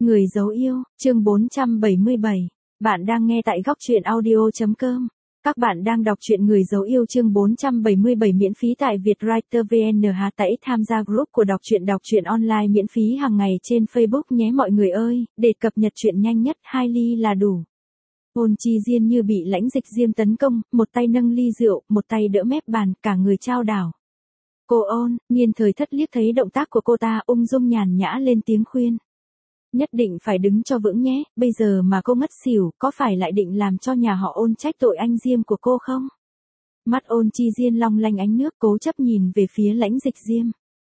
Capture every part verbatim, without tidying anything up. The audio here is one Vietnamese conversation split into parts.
Người dấu yêu, chương bốn trăm bảy mươi bảy. Bạn đang nghe tại góc truyện audio chấm com. Các bạn đang đọc truyện Người dấu yêu chương bốn trăm bảy mươi bảy miễn phí tại Vietwriter vê en. Hãy tải tham gia group của đọc truyện đọc truyện online miễn phí hàng ngày trên Facebook nhé mọi người ơi, để cập nhật truyện nhanh nhất hai ly là đủ. Ôn Chi Diên như bị lãnh dịch diêm tấn công, một tay nâng ly rượu, một tay đỡ mép bàn, cả người chao đảo. Cô ôn, Nghiên Thời Thất liếc thấy động tác của cô ta, ung dung nhàn nhã lên tiếng khuyên. Nhất định phải đứng cho vững nhé, bây giờ mà cô ngất xỉu, có phải lại định làm cho nhà họ Ôn trách tội anh Diêm của cô không? Mắt Ôn Chi Diên long lanh ánh nước, cố chấp nhìn về phía lãnh dịch Diêm.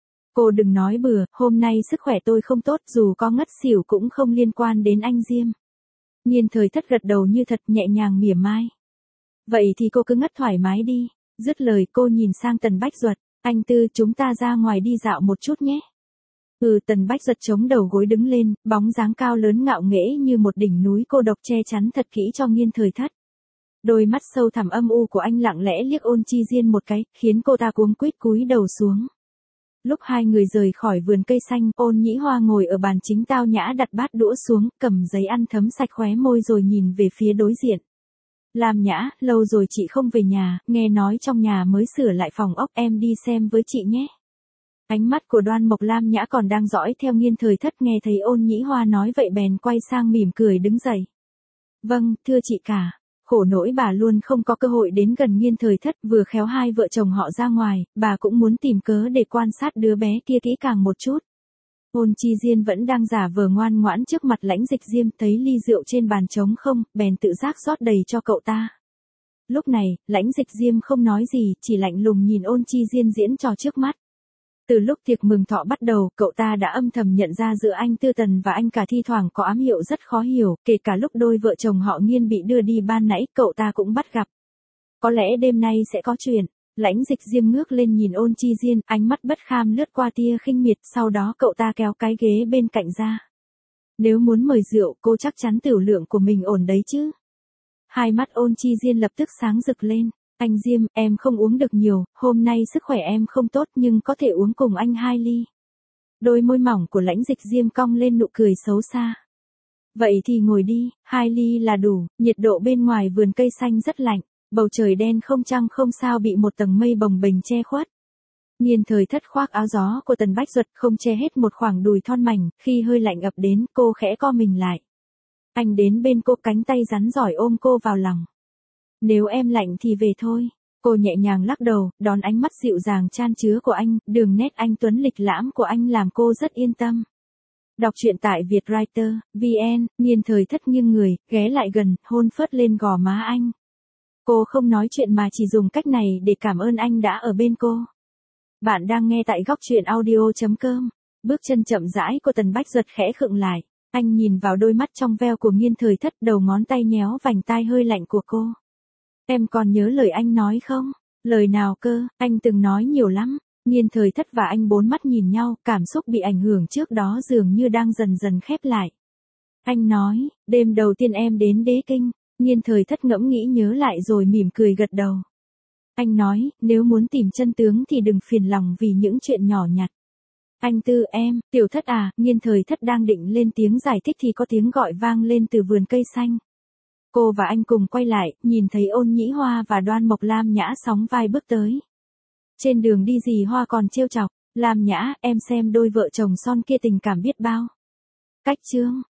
Cô đừng nói bừa, hôm nay sức khỏe tôi không tốt, dù có ngất xỉu cũng không liên quan đến anh Diêm. Nghiên Thời Thất gật đầu như thật, nhẹ nhàng mỉa mai. Vậy thì cô cứ ngất thoải mái đi. Dứt lời cô nhìn sang Tần Bách Duật, anh Tư, chúng ta ra ngoài đi dạo một chút nhé. Ừ, Tần Bách Duật chống đầu gối đứng lên, bóng dáng cao lớn ngạo nghễ như một đỉnh núi cô độc che chắn thật kỹ cho Nghiên Thời Thất. Đôi mắt sâu thẳm âm u của anh lặng lẽ liếc Ôn Chi Diên một cái, khiến cô ta cuống quýt cúi đầu xuống. Lúc hai người rời khỏi vườn cây xanh, Ôn Nhĩ Hoa ngồi ở bàn chính tao nhã đặt bát đũa xuống, cầm giấy ăn thấm sạch khóe môi rồi nhìn về phía đối diện. Lam Nhã, lâu rồi chị không về nhà, nghe nói trong nhà mới sửa lại phòng ốc, em đi xem với chị nhé. Ánh mắt của Đoan Mộc Lam Nhã còn đang dõi theo Nghiên Thời Thất, nghe thấy Ôn Nhĩ Hoa nói vậy bèn quay sang mỉm cười đứng dậy. Vâng, thưa chị cả. Khổ nỗi bà luôn không có cơ hội đến gần Nghiên Thời Thất, vừa khéo hai vợ chồng họ ra ngoài, bà cũng muốn tìm cớ để quan sát đứa bé kia kỹ càng một chút. Ôn Chi Diên vẫn đang giả vờ ngoan ngoãn trước mặt lãnh dịch Diêm, thấy ly rượu trên bàn trống không, bèn tự giác rót đầy cho cậu ta. Lúc này, lãnh dịch Diêm không nói gì, chỉ lạnh lùng nhìn Ôn Chi Diên diễn trò trước mắt. Từ lúc tiệc mừng thọ bắt đầu, cậu ta đã âm thầm nhận ra giữa anh Tư Tần và anh cả thi thoảng có ám hiệu rất khó hiểu, kể cả lúc đôi vợ chồng họ Nghiên bị đưa đi ban nãy, cậu ta cũng bắt gặp. Có lẽ đêm nay sẽ có chuyện. Lãnh dịch Diêm ngước lên nhìn Ôn Chi Diên, ánh mắt bất kham lướt qua tia khinh miệt, sau đó cậu ta kéo cái ghế bên cạnh ra. Nếu muốn mời rượu, cô chắc chắn tửu lượng của mình ổn đấy chứ. Hai mắt Ôn Chi Diên lập tức sáng rực lên. Anh Diêm, em không uống được nhiều, hôm nay sức khỏe em không tốt nhưng có thể uống cùng anh hai ly. Đôi môi mỏng của lãnh dịch Diêm cong lên nụ cười xấu xa. Vậy thì ngồi đi, hai ly là đủ, nhiệt độ bên ngoài vườn cây xanh rất lạnh, bầu trời đen không trăng không sao bị một tầng mây bồng bềnh che khuất. Nghiên Thời Thất khoác áo gió của Tần Bách Duật không che hết một khoảng đùi thon mảnh, khi hơi lạnh ập đến, cô khẽ co mình lại. Anh đến bên cô, cánh tay rắn giỏi ôm cô vào lòng. Nếu em lạnh thì về thôi. Cô nhẹ nhàng lắc đầu, đón ánh mắt dịu dàng chan chứa của anh, đường nét anh tuấn lịch lãm của anh làm cô rất yên tâm. Đọc truyện tại Vietwriter vê en. Nghiên Thời Thất nghiêng người, ghé lại gần, hôn phớt lên gò má anh. Cô không nói chuyện mà chỉ dùng cách này để cảm ơn anh đã ở bên cô. Bạn đang nghe tại góc truyện audio chấm com. Bước chân chậm rãi của Tần Bách Duật khẽ khựng lại. Anh nhìn vào đôi mắt trong veo của Nghiên Thời Thất, đầu ngón tay nhéo vành tai hơi lạnh của cô. Em còn nhớ lời anh nói không? Lời nào cơ? Anh từng nói nhiều lắm. Nghiên Thời Thất và anh bốn mắt nhìn nhau, cảm xúc bị ảnh hưởng trước đó dường như đang dần dần khép lại. Anh nói, đêm đầu tiên em đến Đế Kinh. Nghiên Thời Thất ngẫm nghĩ nhớ lại rồi mỉm cười gật đầu. Anh nói, nếu muốn tìm chân tướng thì đừng phiền lòng vì những chuyện nhỏ nhặt. Anh Tư em, Tiểu Thất à, Nghiên Thời Thất đang định lên tiếng giải thích thì có tiếng gọi vang lên từ vườn cây xanh. Cô và anh cùng quay lại, nhìn thấy Ôn Nhĩ Hoa và Đoan Mộc Lam Nhã sóng vai bước tới. Trên đường đi dì Hoa còn trêu chọc, Lam Nhã, em xem đôi vợ chồng son kia tình cảm biết bao. Cách chương,